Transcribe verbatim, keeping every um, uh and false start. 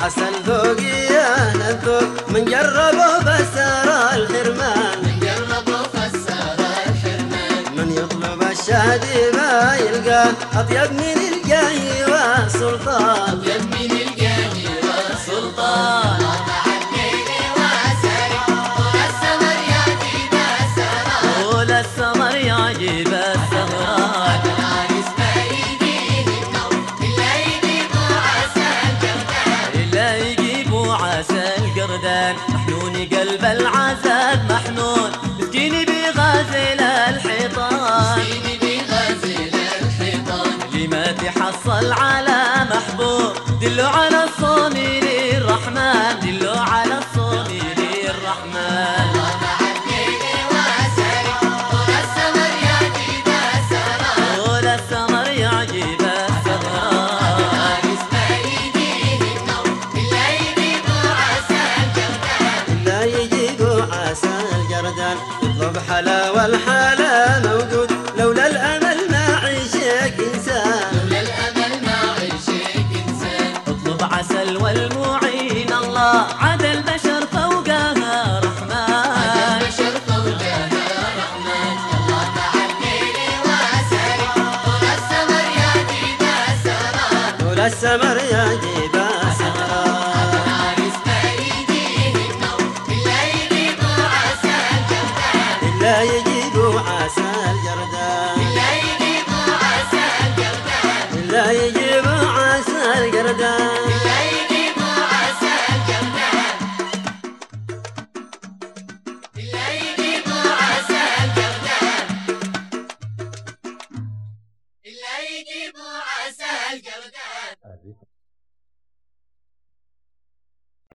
عسل ذوقيه الذوق من جربه فسر الحرمان، من جربه فسر الحرمان. من يطلب الشهد ما يلقاه أطيب من الجاه والسلطان، أطيب من الجاه والسلطان. طول السمر يعجب السهران. العريس ما يجيه النوم إلا يجيبوا عسل قردان، إلا يجيبوا عسل قردان. محنون قلب العسل محنون، مسكيني بغازل الحيطان، مسكيني بغازل الحيطان. لما تحصل على محبوب دلوا على الصومي للرحمن، دلوا على الصومي للرحمن. يطلب حلا والحلا موجود، لولا الأمل ما عيشك إنسان، لولا الأمل ما عيشك إنسان. اطلب عسل والمعين الله، عاد البشر فوقها رحمن، عاد البشر فوقها رحمن. يلا تعال ليلي وعسلي، طول السمر يا جيب السهران، طول السمر يا جيب السهران. العريس ما يجيه النوم إلا يجيبوا عسل قردان، إلا يجي